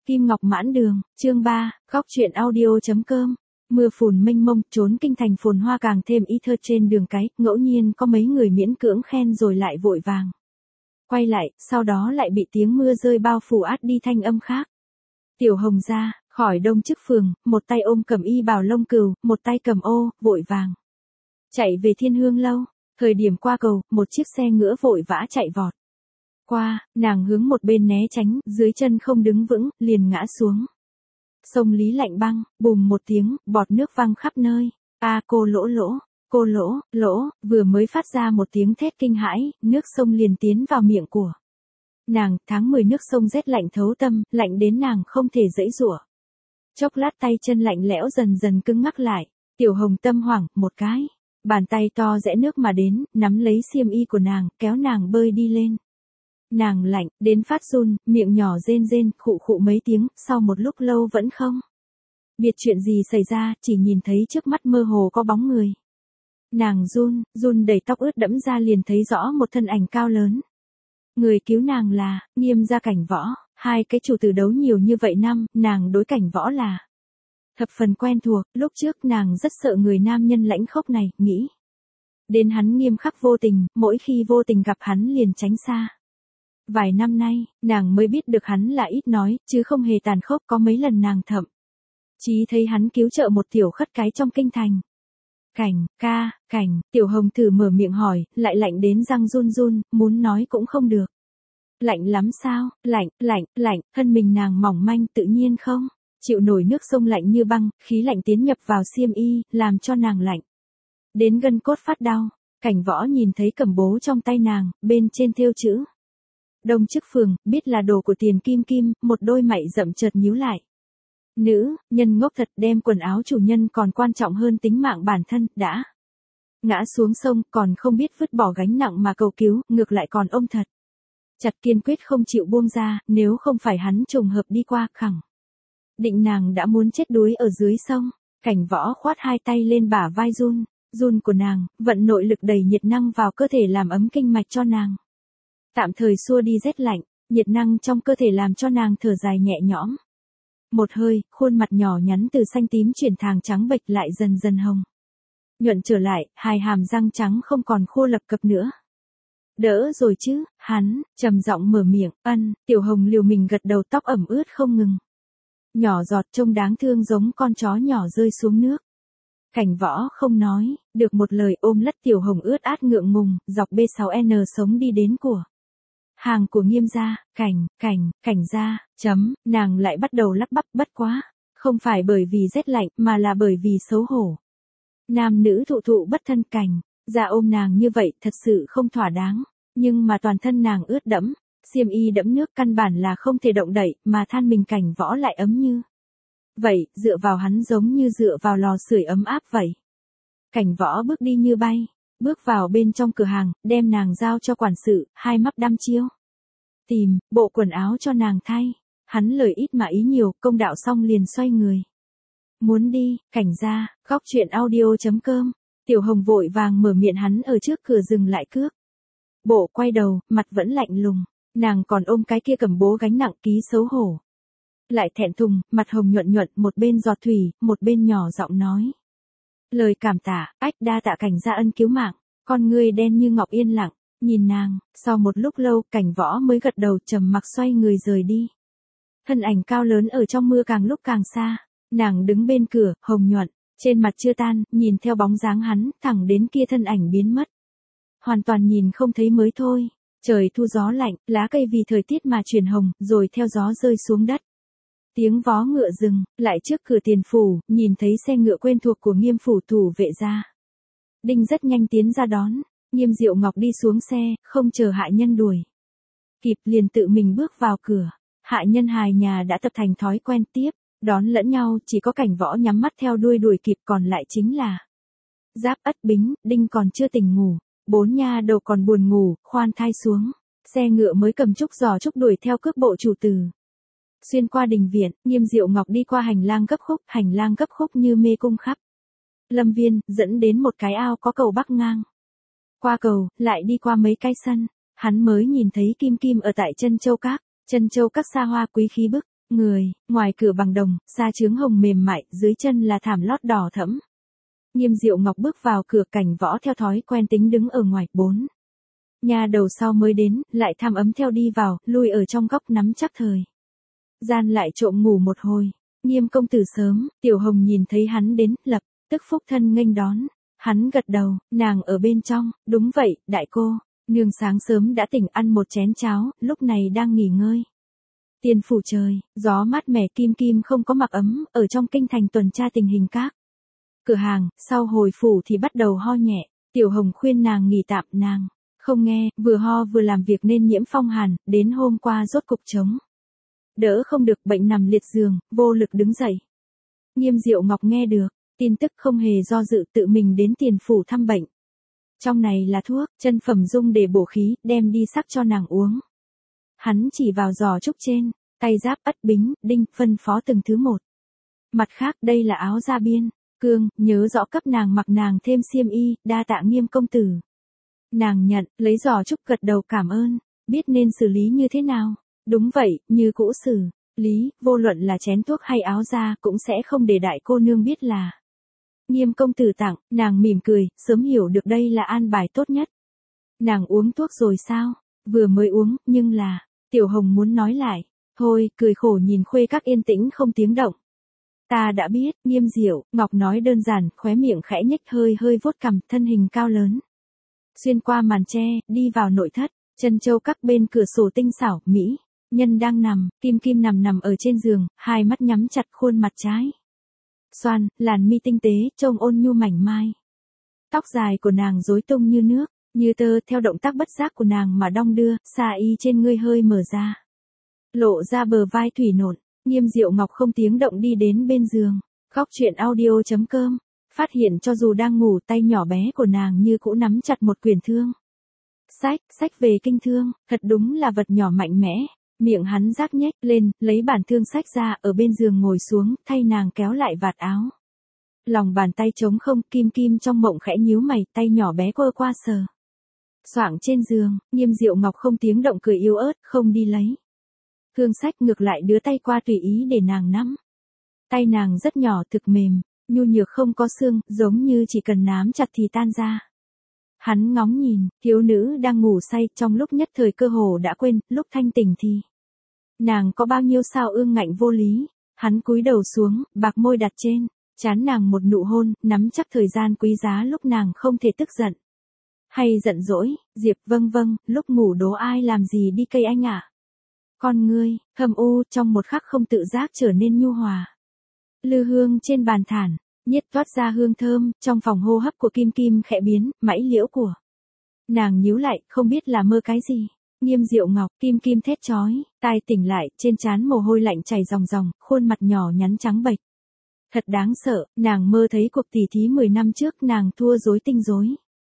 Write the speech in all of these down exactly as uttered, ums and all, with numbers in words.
Kim Ngọc Mãn Đường, chương ba, góc truyện audio.com. Mưa phùn mênh mông, trốn kinh thành phồn hoa càng thêm ý thơ trên đường cái, ngẫu nhiên có mấy người miễn cưỡng khen rồi lại vội vàng. Quay lại, sau đó lại bị tiếng mưa rơi bao phủ át đi thanh âm khác. Tiểu Hồng ra, khỏi Đông Chức Phường, một tay ôm cầm y bào lông cừu, một tay cầm ô, vội vàng. Chạy về Thiên Hương Lâu, thời điểm qua cầu, một chiếc xe ngựa vội vã chạy vọt. Qua, nàng hướng một bên né tránh, dưới chân không đứng vững, liền ngã xuống. Sông Lý lạnh băng, bùm một tiếng, bọt nước văng khắp nơi. A à, cô lỗ lỗ, cô lỗ, lỗ, vừa mới phát ra một tiếng thét kinh hãi, nước sông liền tiến vào miệng của nàng. Tháng mười nước sông rét lạnh thấu tâm, lạnh đến nàng không thể giãy giụa. Chốc lát tay chân lạnh lẽo dần dần cứng ngắc lại. Tiểu Hồng tâm hoảng, một cái, bàn tay to rẽ nước mà đến, nắm lấy xiêm y của nàng, kéo nàng bơi đi lên. Nàng lạnh, đến phát run, miệng nhỏ rên rên, khụ khụ mấy tiếng, sau một lúc lâu vẫn không biết chuyện gì xảy ra, chỉ nhìn thấy trước mắt mơ hồ có bóng người. Nàng run, run đầy tóc ướt đẫm ra liền thấy rõ một thân ảnh cao lớn. Người cứu nàng là, Nghiêm gia Cảnh Võ, hai cái chủ tử đấu nhiều như vậy năm, nàng đối Cảnh Võ là thập phần quen thuộc, lúc trước nàng rất sợ người nam nhân lãnh khốc này, nghĩ đến hắn nghiêm khắc vô tình, mỗi khi vô tình gặp hắn liền tránh xa. Vài năm nay, nàng mới biết được hắn là ít nói, chứ không hề tàn khốc, có mấy lần nàng thậm chí thấy hắn cứu trợ một tiểu khất cái trong kinh thành. Cảnh, ca, Cảnh, Tiểu Hồng thử mở miệng hỏi, lại lạnh đến răng run run, muốn nói cũng không được. Lạnh lắm sao, lạnh, lạnh, lạnh, thân mình nàng mỏng manh tự nhiên không chịu nổi nước sông lạnh như băng, khí lạnh tiến nhập vào xiêm y, làm cho nàng lạnh đến gân cốt phát đau. Cảnh Võ nhìn thấy cẩm bố trong tay nàng, bên trên thêu chữ Đông Chức Phường, biết là đồ của Tiền Kim Kim, một đôi mày rậm chợt nhíu lại. Nữ, nhân ngốc thật, đem quần áo chủ nhân còn quan trọng hơn tính mạng bản thân, đã ngã xuống sông, còn không biết vứt bỏ gánh nặng mà cầu cứu, ngược lại còn ôm thật chặt, kiên quyết không chịu buông ra, nếu không phải hắn trùng hợp đi qua, khẳng định nàng đã muốn chết đuối ở dưới sông. Cảnh Võ khoát hai tay lên bả vai run run của nàng, vận nội lực đầy nhiệt năng vào cơ thể làm ấm kinh mạch cho nàng, tạm thời xua đi rét lạnh. Nhiệt năng trong cơ thể làm cho nàng thở dài nhẹ nhõm. Một hơi, khuôn mặt nhỏ nhắn từ xanh tím chuyển thang trắng bệch lại dần dần hồng nhuận trở lại, hai hàm răng trắng không còn khô lập cập nữa. Đỡ rồi chứ, hắn trầm giọng mở miệng. Ân. Tiểu Hồng liều mình gật đầu, tóc ẩm ướt không ngừng nhỏ giọt, trông đáng thương giống con chó nhỏ rơi xuống nước. Cảnh Võ không nói được một lời, ôm lất Tiểu Hồng ướt át ngượng ngùng, dọc B sáu N sống đi đến của hàng của Nghiêm gia. Cảnh, cảnh, cảnh gia, chấm, nàng lại bắt đầu lắp bắp, bất quá, không phải bởi vì rét lạnh, mà là bởi vì xấu hổ. Nam nữ thụ thụ bất thân, Cảnh gia ôm nàng như vậy thật sự không thỏa đáng, nhưng mà toàn thân nàng ướt đẫm, xiêm y đẫm nước, căn bản là không thể động đậy, mà than mình Cảnh Võ lại ấm như vậy, dựa vào hắn giống như dựa vào lò sưởi ấm áp vậy. Cảnh Võ bước đi như bay, bước vào bên trong cửa hàng, đem nàng giao cho quản sự, hai mắt đăm chiêu tìm bộ quần áo cho nàng thay. Hắn lời ít mà ý nhiều, công đạo xong liền xoay người muốn đi. Cảnh gia, góc truyện audio.com. Tiểu Hồng vội vàng mở miệng, hắn ở trước cửa dừng lại cước bộ, quay đầu, mặt vẫn lạnh lùng. Nàng còn ôm cái kia cầm bố gánh nặng, ký xấu hổ lại thẹn thùng, mặt hồng nhuận nhuận, một bên giọt thủy, một bên nhỏ giọng nói lời cảm tạ. Ách, đa tạ Cảnh gia ân cứu mạng. Con ngươi đen như ngọc yên lặng nhìn nàng. Sau một lúc lâu, Cảnh Võ mới gật đầu, trầm mặc xoay người rời đi. Thân ảnh cao lớn ở trong mưa càng lúc càng xa. Nàng đứng bên cửa, hồng nhuận trên mặt chưa tan, nhìn theo bóng dáng hắn, thẳng đến kia thân ảnh biến mất, hoàn toàn nhìn không thấy mới thôi. Trời thu gió lạnh, lá cây vì thời tiết mà chuyển hồng, rồi theo gió rơi xuống đất. Tiếng vó ngựa dừng lại trước cửa Tiền phủ, nhìn thấy xe ngựa quen thuộc của Nghiêm phủ thủ vệ gia Đinh rất nhanh tiến ra đón. Nghiêm Diệu Ngọc đi xuống xe, không chờ hạ nhân đuổi kịp, liền tự mình bước vào cửa. Hạ nhân hài nhà đã tập thành thói quen tiếp đón lẫn nhau, chỉ có Cảnh Võ nhắm mắt theo đuôi đuổi kịp, còn lại chính là Giáp, Ất, Bính. Đinh còn chưa tỉnh ngủ, bốn nha đầu còn buồn ngủ, khoan thai xuống xe ngựa mới cầm trúc giò trúc đuổi theo cước bộ chủ tử. Xuyên qua đình viện, Nghiêm Diệu Ngọc đi qua hành lang gấp khúc, hành lang gấp khúc như mê cung khắp lâm viên, dẫn đến một cái ao có cầu bắc ngang. Qua cầu, lại đi qua mấy cái sân, hắn mới nhìn thấy Kim Kim ở tại Trân Châu Các. Trân Châu Các xa hoa quý khí bức, Người, ngoài cửa bằng đồng, da chướng hồng mềm mại, dưới chân là thảm lót đỏ thẫm. Nghiêm Diệu Ngọc bước vào cửa, Cảnh Võ theo thói quen tính đứng ở ngoài. Bốn nhà đầu sau mới đến, lại tham ấm theo đi vào, lui ở trong góc nắm chắc thời gian lại trộm ngủ một hồi. Nghiêm công tử sớm, Tiểu Hồng nhìn thấy hắn đến, lập tức phúc thân nghênh đón. Hắn gật đầu, nàng ở bên trong. Đúng vậy, đại cô, nương sáng sớm đã tỉnh, ăn một chén cháo, lúc này đang nghỉ ngơi. Tiền phủ trời, gió mát mẻ, Kim Kim không có mặc ấm, ở trong kinh thành tuần tra tình hình các cửa hàng, sau hồi phủ thì bắt đầu ho nhẹ. Tiểu Hồng khuyên nàng nghỉ tạm, nàng không nghe, vừa ho vừa làm việc nên nhiễm phong hàn, đến hôm qua rốt cục chống đỡ không được, bệnh nằm liệt giường, vô lực đứng dậy. Nghiêm Diệu Ngọc nghe được tin tức không hề do dự, tự mình đến tiền phủ thăm bệnh. Trong này là thuốc, chân phẩm dung để bổ khí, đem đi sắc cho nàng uống. Hắn chỉ vào giò trúc trên, tay giáp, ất bính, đinh, phân phó từng thứ một. Mặt khác, đây là áo da biên, cương, nhớ rõ cấp nàng mặc, nàng thêm xiêm y, đa tạ Nghiêm công tử. Nàng nhận, lấy giò trúc gật đầu cảm ơn, biết nên xử lý như thế nào. Đúng vậy, như cũ xử lý, vô luận là chén thuốc hay áo da, cũng sẽ không để đại cô nương biết là Nghiêm công tử tặng. Nàng mỉm cười, sớm hiểu được đây là an bài tốt nhất. Nàng uống thuốc rồi sao? Vừa mới uống, nhưng là, Tiểu Hồng muốn nói lại. Thôi, cười khổ nhìn khuê các yên tĩnh không tiếng động. Ta đã biết, Nghiêm Diệu Ngọc nói đơn giản, khóe miệng khẽ nhếch, hơi hơi vuốt cằm, thân hình cao lớn. Xuyên qua màn tre, đi vào nội thất, chân châu các bên cửa sổ tinh xảo, mỹ nhân đang nằm, Kim Kim nằm nằm ở trên giường, hai mắt nhắm chặt, khuôn mặt trái xoan, làn mi tinh tế, trông ôn nhu mảnh mai. Tóc dài của nàng rối tung như nước, như tơ, theo động tác bất giác của nàng mà đong đưa, xa y trên ngươi hơi mở ra. Lộ ra bờ vai thủy nộn. Nghiêm Diệu Ngọc không tiếng động đi đến bên giường. Góc truyện audio chấm com. Phát hiện cho dù đang ngủ, tay nhỏ bé của nàng như cũ nắm chặt một quyển thương. Sách, sách về kinh thương, thật đúng là vật nhỏ mạnh mẽ. Miệng hắn rác nhếch lên, lấy bản thương sách ra, ở bên giường ngồi xuống, thay nàng kéo lại vạt áo. Lòng bàn tay trống không, Kim Kim trong mộng khẽ nhíu mày, tay nhỏ bé quơ qua sờ soạng trên giường. Nghiêm Diệu Ngọc không tiếng động cười yếu ớt, không đi lấy thương sách, ngược lại đưa tay qua tùy ý để nàng nắm. Tay nàng rất nhỏ, thực mềm, nhu nhược không có xương, giống như chỉ cần nắm chặt thì tan ra. Hắn ngóng nhìn, thiếu nữ đang ngủ say, trong lúc nhất thời cơ hồ đã quên, lúc thanh tỉnh thì nàng có bao nhiêu sao ương ngạnh vô lý. Hắn cúi đầu xuống, bạc môi đặt trên trán nàng một nụ hôn, nắm chắc thời gian quý giá lúc nàng không thể tức giận hay giận dỗi. Diệp, vâng vâng, lúc ngủ đố ai làm gì đi cây anh ạ? À? Con ngươi thâm u trong một khắc không tự giác trở nên nhu hòa. Lư hương trên bàn thản nhiệt toát ra hương thơm, trong phòng hô hấp của Kim Kim khẽ biến, mãi liễu của nàng nhíu lại, không biết là mơ cái gì. Nghiêm Diệu Ngọc, Kim Kim thét chói, tai tỉnh lại, trên trán mồ hôi lạnh chảy ròng ròng, khuôn mặt nhỏ nhắn trắng bệch. Thật đáng sợ, nàng mơ thấy cuộc tỉ thí mười năm trước, nàng thua rối tinh rối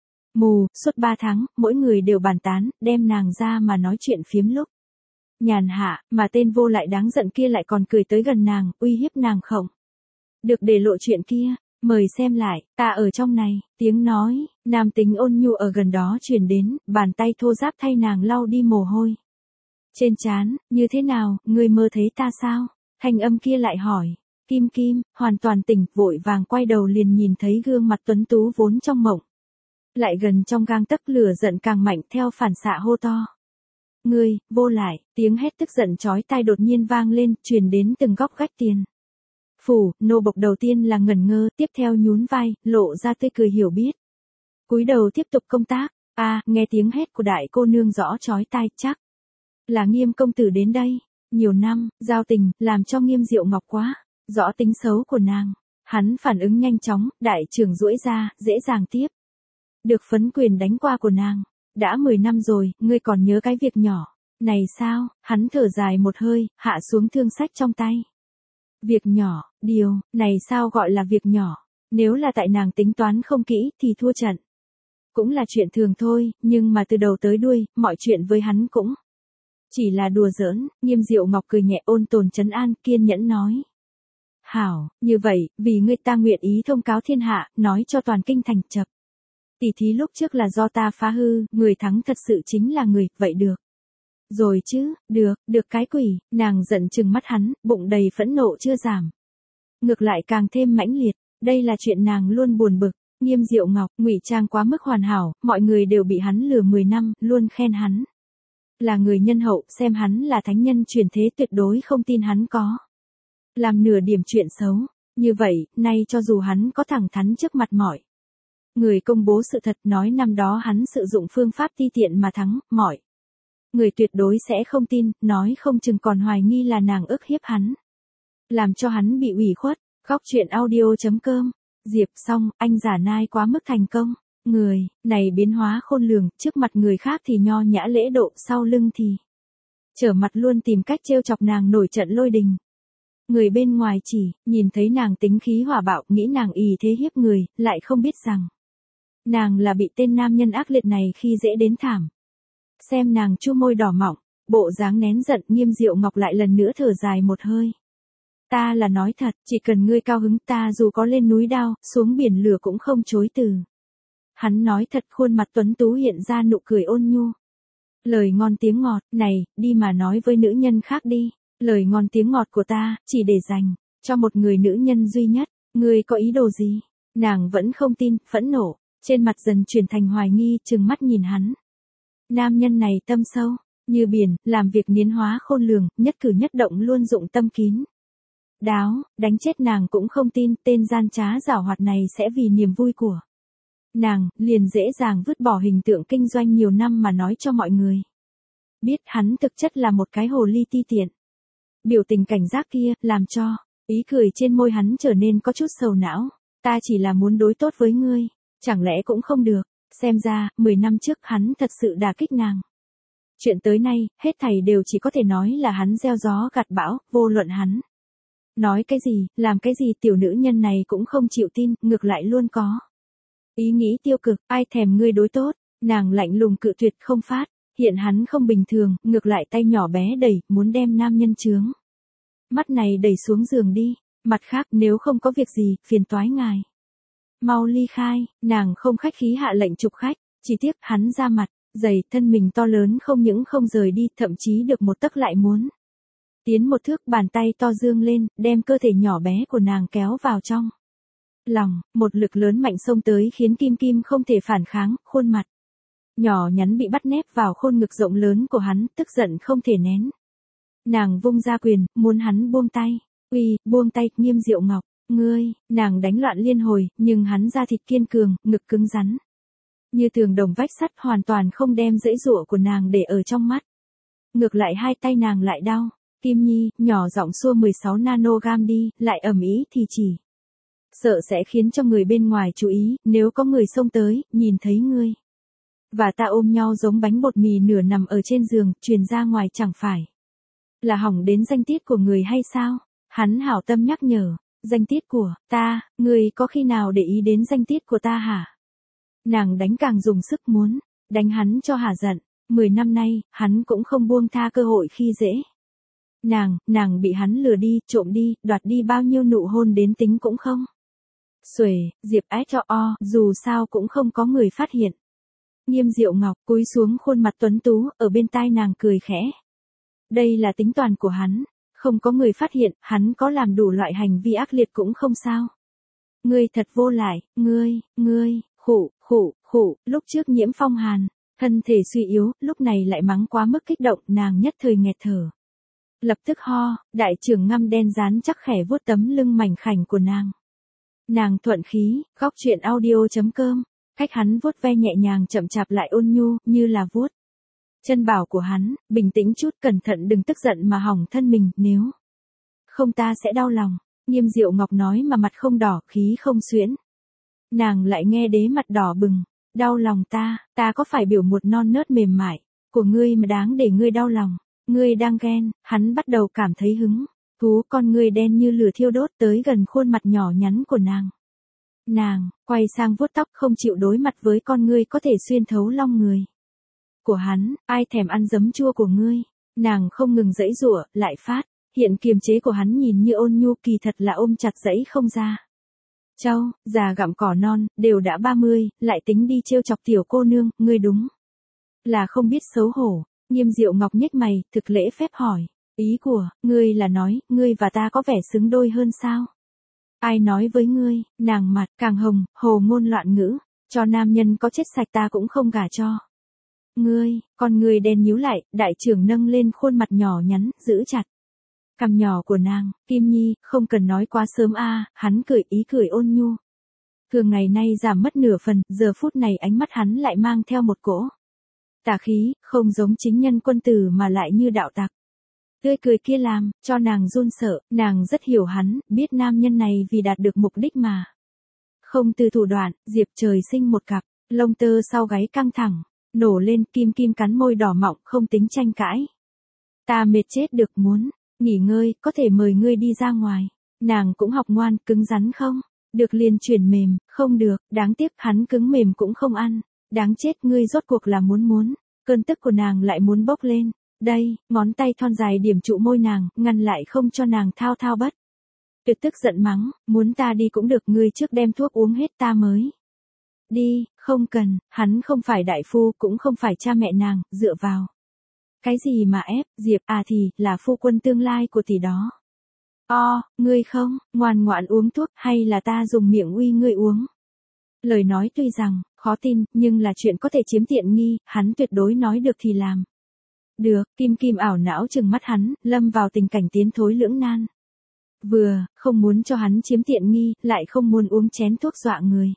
mù, suốt ba tháng, mỗi người đều bàn tán, đem nàng ra mà nói chuyện phiếm lúc nhàn hạ, mà tên vô lại đáng giận kia lại còn cười tới gần nàng, uy hiếp nàng không được để lộ chuyện kia. Mời xem lại, ta ở trong này. Tiếng nói nam tính ôn nhu ở gần đó truyền đến, bàn tay thô ráp thay nàng lau đi mồ hôi trên trán. Như thế nào, ngươi mơ thấy ta sao? Thanh âm kia lại hỏi. Kim Kim hoàn toàn tỉnh, vội vàng quay đầu liền nhìn thấy gương mặt tuấn tú vốn trong mộng lại gần trong gang tấc, lửa giận càng mạnh, theo phản xạ hô to. Ngươi, vô lại. Tiếng hét tức giận chói tai đột nhiên vang lên, truyền đến từng góc gách tiền phủ. Nô bộc đầu tiên là ngẩn ngơ, tiếp theo nhún vai, lộ ra tươi cười hiểu biết. Cúi đầu tiếp tục công tác. A, à, nghe tiếng hét của đại cô nương rõ chói tai, chắc là Nghiêm công tử đến đây. Nhiều năm giao tình làm cho Nghiêm Diệu Ngọc quá rõ tính xấu của nàng. Hắn phản ứng nhanh chóng, đại trưởng duỗi ra, dễ dàng tiếp được phấn quyền đánh qua của nàng. Đã mười năm rồi, ngươi còn nhớ cái việc nhỏ này sao? Hắn thở dài một hơi, hạ xuống thương sách trong tay. Việc nhỏ, điều này sao gọi là việc nhỏ? Nếu là tại nàng tính toán không kỹ thì thua trận cũng là chuyện thường thôi, nhưng mà từ đầu tới đuôi, mọi chuyện với hắn cũng chỉ là đùa giỡn. Nghiêm Diệu Ngọc cười nhẹ, ôn tồn trấn an, kiên nhẫn nói. Hảo, như vậy, vì ngươi ta nguyện ý thông cáo thiên hạ, nói cho toàn kinh thành chập. Tỷ thí lúc trước là do ta phá hư, người thắng thật sự chính là người, vậy được. Rồi chứ, được, được cái quỷ, nàng giận chừng mắt hắn, bụng đầy phẫn nộ chưa giảm. Ngược lại càng thêm mãnh liệt, đây là chuyện nàng luôn buồn bực. Nghiêm Diệu Ngọc, ngụy trang quá mức hoàn hảo, mọi người đều bị hắn lừa mười năm, luôn khen hắn là người nhân hậu, xem hắn là thánh nhân truyền thế, tuyệt đối không tin hắn có làm nửa điểm chuyện xấu. Như vậy, nay cho dù hắn có thẳng thắn trước mặt mọi người công bố sự thật, nói năm đó hắn sử dụng phương pháp ti tiện mà thắng, mọi người tuyệt đối sẽ không tin, nói không chừng còn hoài nghi là nàng ức hiếp hắn, làm cho hắn bị ủy khuất. Góc truyện audio chấm com. Diệp xong, anh giả nai quá mức thành công. Người này biến hóa khôn lường, trước mặt người khác thì nho nhã lễ độ, sau lưng thì trở mặt luôn tìm cách trêu chọc nàng nổi trận lôi đình. Người bên ngoài chỉ nhìn thấy nàng tính khí hỏa bạo, nghĩ nàng ỷ thế hiếp người, lại không biết rằng nàng là bị tên nam nhân ác liệt này khi dễ đến thảm. Xem nàng chu môi đỏ mọng, bộ dáng nén giận, Nghiêm Diệu Ngọc lại lần nữa thở dài một hơi. Ta là nói thật, chỉ cần ngươi cao hứng, ta dù có lên núi đao, xuống biển lửa cũng không chối từ. Hắn nói thật, khuôn mặt tuấn tú hiện ra nụ cười ôn nhu. Lời ngon tiếng ngọt, này, đi mà nói với nữ nhân khác đi. Lời ngon tiếng ngọt của ta, chỉ để dành cho một người nữ nhân duy nhất. Ngươi có ý đồ gì? Nàng vẫn không tin, phẫn nộ, trên mặt dần chuyển thành hoài nghi, trừng mắt nhìn hắn. Nam nhân này tâm sâu như biển, làm việc niến hóa khôn lường, nhất cử nhất động luôn dụng tâm kín đáo, đánh chết nàng cũng không tin tên gian trá giảo hoạt này sẽ vì niềm vui của nàng, liền dễ dàng vứt bỏ hình tượng kinh doanh nhiều năm mà nói cho mọi người biết hắn thực chất là một cái hồ ly ti tiện. Biểu tình cảnh giác kia, làm cho ý cười trên môi hắn trở nên có chút sầu não. Ta chỉ là muốn đối tốt với ngươi, chẳng lẽ cũng không được? Xem ra, mười năm trước hắn thật sự đả kích nàng. Chuyện tới nay, hết thảy đều chỉ có thể nói là hắn gieo gió gặt bão, vô luận hắn nói cái gì, làm cái gì, tiểu nữ nhân này cũng không chịu tin, ngược lại luôn có ý nghĩ tiêu cực, ai thèm ngươi đối tốt. Nàng lạnh lùng cự tuyệt không phát. Hiện hắn không bình thường, ngược lại tay nhỏ bé đẩy, muốn đem nam nhân chướng mắt này đẩy xuống giường đi. Mặt khác, nếu không có việc gì, phiền toái ngài mau ly khai. Nàng không khách khí hạ lệnh trục khách, chỉ tiếc hắn ra mặt dày, thân mình to lớn không những không rời đi, thậm chí được một tấc lại muốn tiến một thước, bàn tay to dương lên, đem cơ thể nhỏ bé của nàng kéo vào trong lòng, một lực lớn mạnh xông tới khiến Kim Kim không thể phản kháng, khuôn mặt nhỏ nhắn bị bắt nép vào khôn ngực rộng lớn của hắn, tức giận không thể nén. Nàng vung ra quyền, muốn hắn buông tay. Uy, buông tay, Nghiêm Diệu Ngọc, ngươi, nàng đánh loạn liên hồi, nhưng hắn da thịt kiên cường, ngực cứng rắn như tường đồng vách sắt, hoàn toàn không đem dãy dụa của nàng để ở trong mắt. Ngược lại hai tay nàng lại đau. Kim Nhi, nhỏ giọng xua mười sáu nanogam đi, lại ầm ĩ thì chỉ sợ sẽ khiến cho người bên ngoài chú ý, nếu có người xông tới, nhìn thấy ngươi và ta ôm nhau giống bánh bột mì nửa nằm ở trên giường, truyền ra ngoài chẳng phải là hỏng đến danh tiết của người hay sao? Hắn hảo tâm nhắc nhở, danh tiết của ta, ngươi có khi nào để ý đến danh tiết của ta hả? Nàng đánh càng dùng sức muốn đánh hắn cho hả giận. Mười năm nay, hắn cũng không buông tha cơ hội khi dễ nàng, nàng bị hắn lừa đi, trộm đi, đoạt đi bao nhiêu nụ hôn đến tính cũng không xuể. Diệp ái cho o, dù sao cũng không có người phát hiện. Nghiêm Diệu Ngọc cúi xuống, khuôn mặt tuấn tú, ở bên tai nàng cười khẽ. Đây là tính toán của hắn, không có người phát hiện, hắn có làm đủ loại hành vi ác liệt cũng không sao. Ngươi thật vô lại, ngươi, ngươi, khụ, khụ, khụ, lúc trước nhiễm phong hàn, thân thể suy yếu, lúc này lại mắng quá mức kích động, nàng nhất thời nghẹt thở. Lập tức ho, đại trưởng ngăm đen dán chắc khẽ vuốt tấm lưng mảnh khảnh của nàng. Nàng thuận khí, góc truyện audio chấm com. Cách hắn vuốt ve nhẹ nhàng chậm chạp lại ôn nhu, như là vuốt chân bảo của hắn, bình tĩnh chút, cẩn thận đừng tức giận mà hỏng thân mình, nếu không ta sẽ đau lòng. Nghiêm Diệu Ngọc nói mà mặt không đỏ, khí không xuyễn. Nàng lại nghe đế mặt đỏ bừng. Đau lòng ta, ta có phải biểu một non nớt mềm mại của ngươi mà đáng để ngươi đau lòng? Ngươi đang ghen. Hắn bắt đầu cảm thấy hứng thú, con ngươi đen như lửa thiêu đốt tới gần khuôn mặt nhỏ nhắn của nàng. Nàng quay sang vuốt tóc, không chịu đối mặt với con ngươi có thể xuyên thấu long người của hắn. Ai thèm ăn giấm chua của ngươi? Nàng không ngừng giãy giụa, lại phát hiện kiềm chế của hắn nhìn như ôn nhu, kỳ thật là ôm chặt giãy không ra. Châu, già gặm cỏ non, đều đã ba mươi, lại tính đi trêu chọc tiểu cô nương, ngươi đúng là không biết xấu hổ. Nghiêm Diệu Ngọc nhếch mày, thực lễ phép hỏi. Ý của, ngươi là nói, ngươi và ta có vẻ xứng đôi hơn sao? Ai nói với ngươi, nàng mặt càng hồng, hồ ngôn loạn ngữ, cho nam nhân có chết sạch ta cũng không gả cho. Ngươi, con ngươi đen nhíu lại, đại trưởng nâng lên khuôn mặt nhỏ nhắn, giữ chặt. Cằm nhỏ của nàng, Kim Nhi, không cần nói quá sớm a, hắn cười ý cười ôn nhu. Thường ngày nay giảm mất nửa phần, giờ phút này ánh mắt hắn lại mang theo một cỗ tà khí, không giống chính nhân quân tử mà lại như đạo tặc. Tươi cười kia làm cho nàng run sợ, nàng rất hiểu hắn, biết nam nhân này vì đạt được mục đích mà không từ thủ đoạn. Diệp Trời sinh một cặp lông tơ sau gáy căng thẳng, nổ lên. Kim Kim cắn môi đỏ mọng, không tính tranh cãi. Ta mệt chết được, muốn nghỉ ngơi, có thể mời ngươi đi ra ngoài. Nàng cũng học ngoan, cứng rắn không được liền chuyển mềm, không được, đáng tiếc hắn cứng mềm cũng không ăn. Đáng chết, ngươi rốt cuộc là muốn muốn. Cơn tức của nàng lại muốn bốc lên. Đây, ngón tay thon dài điểm trụ môi nàng, ngăn lại không cho nàng thao thao bất tuyệt. Tức giận mắng, muốn ta đi cũng được, ngươi trước đem thuốc uống hết ta mới đi. Không cần, hắn không phải đại phu, cũng không phải cha mẹ nàng, dựa vào cái gì mà ép. Diệp, à thì, là phu quân tương lai của tỷ đó. O, ngươi không, ngoan ngoãn uống thuốc, hay là ta dùng miệng uy ngươi uống. Lời nói tuy rằng khó tin, nhưng là chuyện có thể chiếm tiện nghi, hắn tuyệt đối nói được thì làm được. Kim Kim ảo não trừng mắt hắn, lâm vào tình cảnh tiến thối lưỡng nan. Vừa không muốn cho hắn chiếm tiện nghi, lại không muốn uống chén thuốc dọa người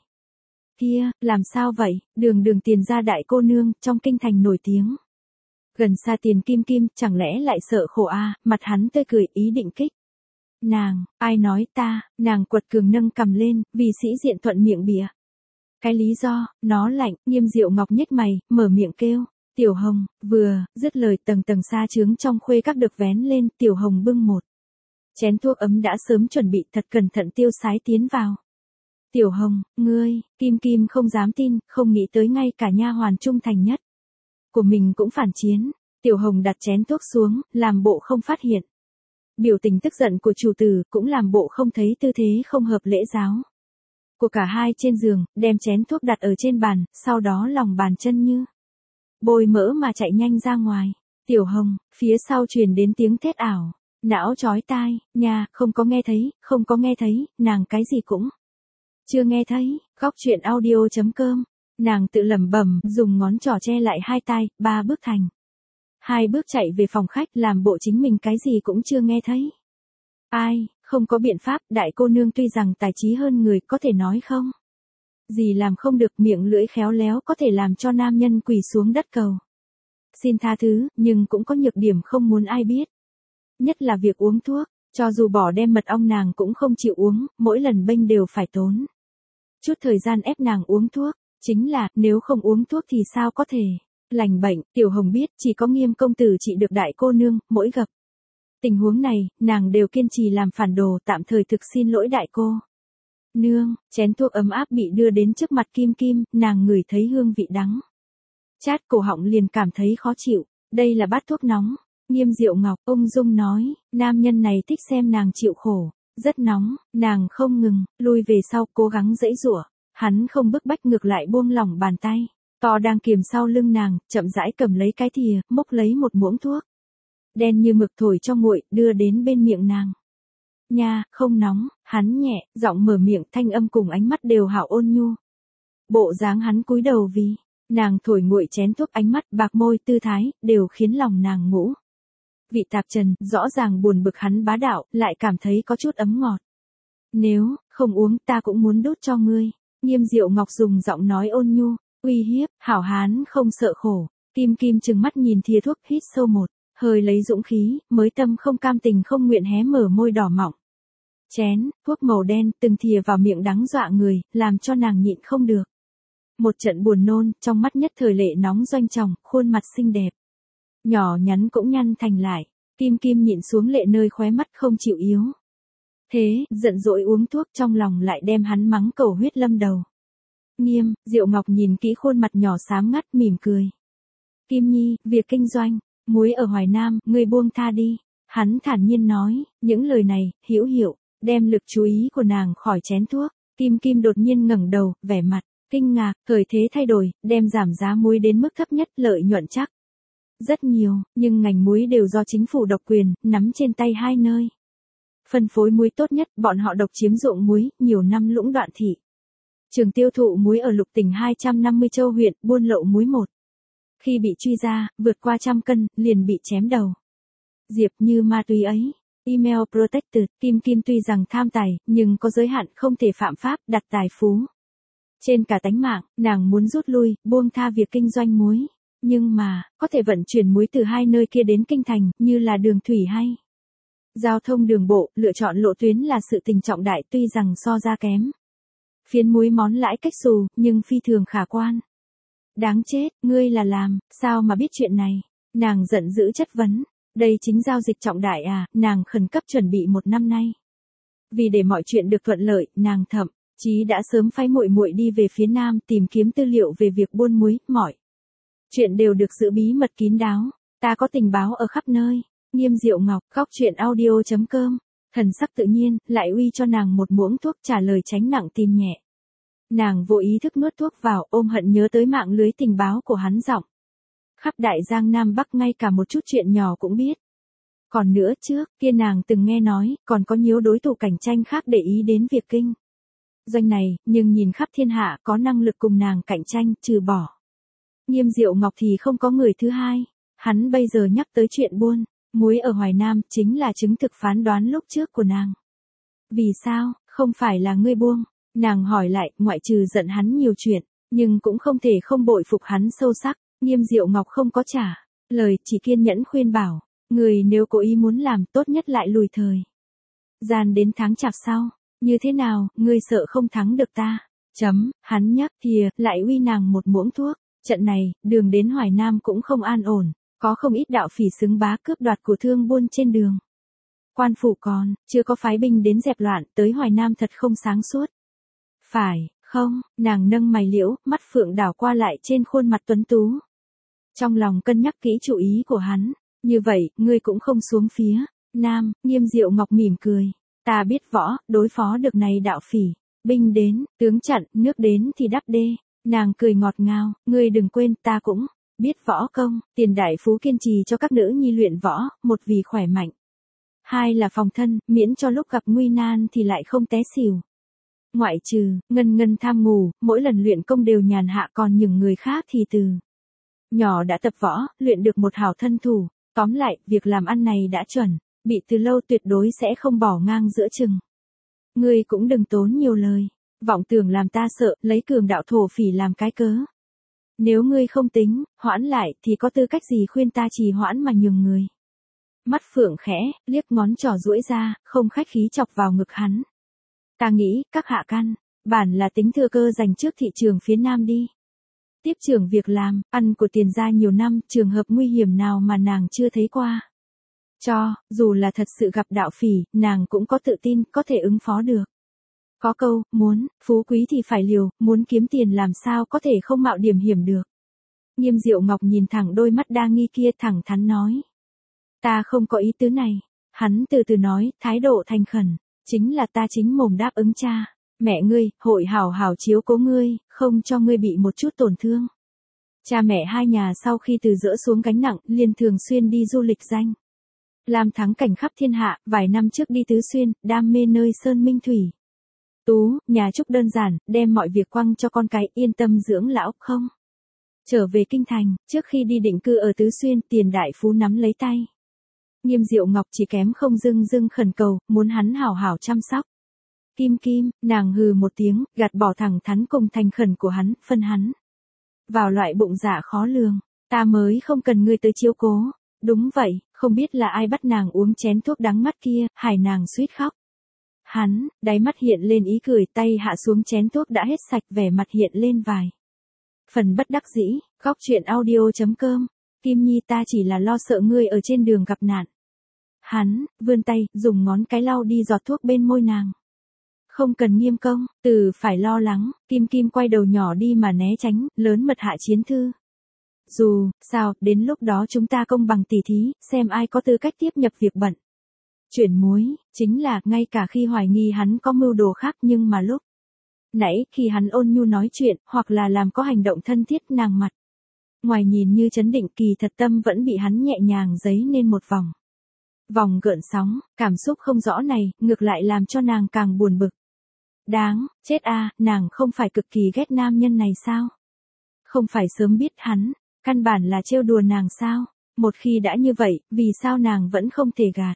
kia. Làm sao vậy? Đường Đường Tiền gia đại cô nương, trong kinh thành nổi tiếng gần xa Tiền Kim Kim, chẳng lẽ lại sợ khổ a? À? Mặt hắn tươi cười, ý định kích nàng. Ai nói ta? Nàng quật cường nâng cầm lên, vì sĩ diện thuận miệng bịa cái lý do. Nó lạnh. Nghiêm Diệu Ngọc nhếch mày, mở miệng kêu. Tiểu Hồng. Vừa dứt lời, tầng tầng sa trướng trong khuê các được vén lên. Tiểu Hồng bưng một chén thuốc ấm đã sớm chuẩn bị, thật cẩn thận tiêu sái tiến vào. Tiểu Hồng, ngươi. Kim Kim không dám tin, không nghĩ tới ngay cả nha hoàn trung thành nhất của mình cũng phản chiến. Tiểu Hồng đặt chén thuốc xuống, làm bộ không phát hiện biểu tình tức giận của chủ tử, cũng làm bộ không thấy tư thế không hợp lễ giáo của cả hai trên giường, đem chén thuốc đặt ở trên bàn, sau đó lòng bàn chân như bôi mỡ mà chạy nhanh ra ngoài. Tiểu Hồng, phía sau truyền đến tiếng thét ảo não chói tai. Nha, không có nghe thấy, không có nghe thấy. Nàng cái gì cũng chưa nghe thấy. Góc truyện audio chấm com. Nàng tự lẩm bẩm, dùng ngón trỏ che lại hai tai, ba bước thành hai bước chạy về phòng khách, làm bộ chính mình cái gì cũng chưa nghe thấy. Ai, không có biện pháp, đại cô nương tuy rằng tài trí hơn người, có thể nói không gì làm không được, miệng lưỡi khéo léo, có thể làm cho nam nhân quỳ xuống đất cầu xin tha thứ, nhưng cũng có nhược điểm không muốn ai biết. Nhất là việc uống thuốc, cho dù bỏ đem mật ong nàng cũng không chịu uống, mỗi lần bênh đều phải tốn chút thời gian ép nàng uống thuốc. Chính là, nếu không uống thuốc thì sao có thể lành bệnh. Tiểu Hồng biết, chỉ có Nghiêm công tử trị được đại cô nương, mỗi gặp tình huống này, nàng đều kiên trì làm phản đồ, tạm thời thực xin lỗi đại cô nương. Chén thuốc ấm áp bị đưa đến trước mặt Kim Kim, nàng ngửi thấy hương vị đắng chát, cổ họng liền cảm thấy khó chịu. Đây là bát thuốc nóng. Nghiêm Diệu Ngọc ung dung nói, nam nhân này thích xem nàng chịu khổ, rất nóng. Nàng không ngừng lui về sau, cố gắng giãy giụa. Hắn không bức bách, ngược lại buông lỏng bàn tay to đang kiềm sau lưng nàng, chậm rãi cầm lấy cái thìa, múc lấy một muỗng thuốc đen như mực thổi cho nguội, đưa đến bên miệng nàng. Nha, không nóng. Hắn nhẹ giọng mở miệng, thanh âm cùng ánh mắt đều hảo ôn nhu. Bộ dáng hắn cúi đầu vì nàng thổi nguội chén thuốc, ánh mắt, bạc môi, tư thái, đều khiến lòng nàng ngũ vị tạp trần. Rõ ràng buồn bực hắn bá đạo, lại cảm thấy có chút ấm ngọt. Nếu không uống, ta cũng muốn đút cho ngươi. Nghiêm Diệu Ngọc dùng giọng nói ôn nhu, uy hiếp. Hảo hán không sợ khổ. Kim Kim trừng mắt nhìn thìa thuốc, hít sâu một hơi lấy dũng khí, mới tâm không cam tình không nguyện hé mở môi đỏ mọng. Chén thuốc màu đen từng thìa vào miệng đắng dọa người, làm cho nàng nhịn không được một trận buồn nôn. Trong mắt nhất thời lệ nóng doanh tròng, khuôn mặt xinh đẹp nhỏ nhắn cũng nhăn thành lại. Kim Kim nhịn xuống lệ nơi khóe mắt, không chịu yếu thế, giận dỗi uống thuốc, trong lòng lại đem hắn mắng cầu huyết lâm đầu. Nghiêm Diệu Ngọc nhìn kỹ khuôn mặt nhỏ xám ngắt, mỉm cười. Kim Nhi, việc kinh doanh muối ở Hoài Nam, ngươi buông tha đi. Hắn thản nhiên nói, những lời này hữu hiệu đem lực chú ý của nàng khỏi chén thuốc. Kim Kim đột nhiên ngẩng đầu, vẻ mặt kinh ngạc. Thời thế thay đổi, đem giảm giá muối đến mức thấp nhất, lợi nhuận chắc Rất nhiều, nhưng ngành muối đều do chính phủ độc quyền, nắm trên tay hai nơi. Phân phối muối tốt nhất, bọn họ độc chiếm ruộng muối, nhiều năm lũng đoạn thị. Trường tiêu thụ muối ở lục tỉnh hai trăm năm mươi châu huyện, buôn lậu muối một. Khi bị truy ra, vượt qua trăm cân, liền bị chém đầu. Diệp như ma túy ấy. Email Protected, Kim Kim tuy rằng tham tài, nhưng có giới hạn không thể phạm pháp, đặt tài phú. Trên cả tánh mạng, nàng muốn rút lui, buông tha việc kinh doanh muối. Nhưng mà, có thể vận chuyển muối từ hai nơi kia đến kinh thành, như là đường thủy hay giao thông đường bộ, lựa chọn lộ tuyến là sự tình trọng đại tuy rằng so ra kém. Phiến muối món lãi cách xù, nhưng phi thường khả quan. Đáng chết, ngươi là làm, sao mà biết chuyện này? Nàng giận dữ chất vấn. Đây chính giao dịch trọng đại à, nàng khẩn cấp chuẩn bị một năm nay. Vì để mọi chuyện được thuận lợi, nàng thậm chí đã sớm phái muội muội đi về phía Nam tìm kiếm tư liệu về việc buôn muối, mọi chuyện đều được giữ bí mật kín đáo. Ta có tình báo ở khắp nơi. Nghiêm Diệu Ngọc, góc chuyện audio chấm com. Thần sắc tự nhiên, lại uy cho nàng một muỗng thuốc trả lời tránh nặng tim nhẹ. Nàng vô ý thức nuốt thuốc vào, ôm hận nhớ tới mạng lưới tình báo của hắn giọng. Khắp đại giang Nam Bắc ngay cả một chút chuyện nhỏ cũng biết. Còn nữa trước, kia nàng từng nghe nói, còn có nhiều đối thủ cạnh tranh khác để ý đến việc kinh doanh này, nhưng nhìn khắp thiên hạ có năng lực cùng nàng cạnh tranh, trừ bỏ Nghiêm Diệu Ngọc thì không có người thứ hai. Hắn bây giờ nhắc tới chuyện buôn muối ở Hoài Nam chính là chứng thực phán đoán lúc trước của nàng. Vì sao, không phải là ngươi buông? Nàng hỏi lại, ngoại trừ giận hắn nhiều chuyện, nhưng cũng không thể không bội phục hắn sâu sắc. Nghiêm Diệu Ngọc không có trả lời, chỉ kiên nhẫn khuyên bảo, người nếu cố ý muốn làm, tốt nhất lại lùi thời gian đến tháng chạp sau. Như thế nào, ngươi sợ không thắng được ta? Chấm, hắn nhắc thìa, lại uy nàng một muỗng thuốc. Trận này, đường đến Hoài Nam cũng không an ổn, có không ít đạo phỉ xứng bá cướp đoạt của thương buôn trên đường. Quan phủ còn chưa có phái binh đến dẹp loạn, tới Hoài Nam thật không sáng suốt. Phải, không? Nàng nâng mày liễu, mắt phượng đảo qua lại trên khuôn mặt tuấn tú. Trong lòng cân nhắc kỹ chủ ý của hắn, như vậy, ngươi cũng không xuống phía Nam. Nghiêm Diệu Ngọc mỉm cười. Ta biết võ, đối phó được này đạo phỉ. Binh đến, tướng chặn, nước đến thì đắp đê. Nàng cười ngọt ngào, ngươi đừng quên, ta cũng biết võ công. Tiền đại phú kiên trì cho các nữ nhi luyện võ, một vì khỏe mạnh. Hai là phòng thân, miễn cho lúc gặp nguy nan thì lại không té xỉu. Ngoại trừ, ngân ngân tham ngủ, mỗi lần luyện công đều nhàn hạ, còn những người khác thì từ nhỏ đã tập võ, luyện được một hảo thân thủ. Tóm lại, việc làm ăn này đã chuẩn, bị từ lâu tuyệt đối sẽ không bỏ ngang giữa chừng. Ngươi cũng đừng tốn nhiều lời, vọng tưởng làm ta sợ, lấy cường đạo thổ phỉ làm cái cớ. Nếu ngươi không tính, hoãn lại, thì có tư cách gì khuyên ta trì hoãn mà nhường người. Mắt phượng khẽ, liếc ngón trỏ duỗi ra, không khách khí chọc vào ngực hắn. Ta nghĩ, các hạ căn bản là tính thừa cơ dành trước thị trường phía Nam đi. Tiếp trưởng việc làm, ăn của tiền gia nhiều năm, trường hợp nguy hiểm nào mà nàng chưa thấy qua. Cho, dù là thật sự gặp đạo phỉ, nàng cũng có tự tin, có thể ứng phó được. Có câu, muốn, phú quý thì phải liều, muốn kiếm tiền làm sao có thể không mạo điểm hiểm được. Nghiêm Diệu Ngọc nhìn thẳng đôi mắt đa nghi kia thẳng thắn nói. Ta không có ý tứ này. Hắn từ từ nói, thái độ thành khẩn. Chính là ta chính mồm đáp ứng cha. Mẹ ngươi, hội hảo hảo chiếu cố ngươi, không cho ngươi bị một chút tổn thương. Cha mẹ hai nhà sau khi từ dỡ xuống gánh nặng, liền thường xuyên đi du lịch danh làm thắng cảnh khắp thiên hạ, vài năm trước đi Tứ Xuyên, đam mê nơi sơn minh thủy. Tú, nhà Trúc đơn giản, đem mọi việc quăng cho con cái, yên tâm dưỡng lão, không. Trở về kinh thành, trước khi đi định cư ở Tứ Xuyên, tiền đại phú nắm lấy tay. Nghiêm Diệu Ngọc chỉ kém không dưng dưng khẩn cầu, muốn hắn hảo hảo chăm sóc. Kim Kim, nàng hừ một tiếng, gạt bỏ thẳng thắn cùng thành khẩn của hắn, phân hắn vào loại bụng dạ khó lường. Ta mới không cần ngươi tới chiếu cố. Đúng vậy, không biết là ai bắt nàng uống chén thuốc đắng mắt kia, hại nàng suýt khóc. Hắn, đáy mắt hiện lên ý cười, tay hạ xuống chén thuốc đã hết sạch, vẻ mặt hiện lên vài phần bất đắc dĩ. Góc chuyện audio chấm com. Kim Nhi, ta chỉ là lo sợ ngươi ở trên đường gặp nạn. Hắn, vươn tay, dùng ngón cái lau đi giọt thuốc bên môi nàng. Không cần Nghiêm công, từ phải lo lắng. Kim Kim quay đầu nhỏ đi mà né tránh, lớn mật hạ chiến thư. Dù, sao, đến lúc đó chúng ta công bằng tỉ thí, xem ai có tư cách tiếp nhập việc bận. Chuyển muối, chính là, ngay cả khi hoài nghi hắn có mưu đồ khác nhưng mà lúc nãy, khi hắn ôn nhu nói chuyện, hoặc là làm có hành động thân thiết, nàng mặt Ngoài nhìn như trấn định, kỳ thật tâm vẫn bị hắn nhẹ nhàng giấy nên một vòng. Vòng gợn sóng, cảm xúc không rõ này, ngược lại làm cho nàng càng buồn bực. Đáng, chết a, nàng không phải cực kỳ ghét nam nhân này sao? Không phải sớm biết hắn, căn bản là trêu đùa nàng sao? Một khi đã như vậy, vì sao nàng vẫn không thể gạt?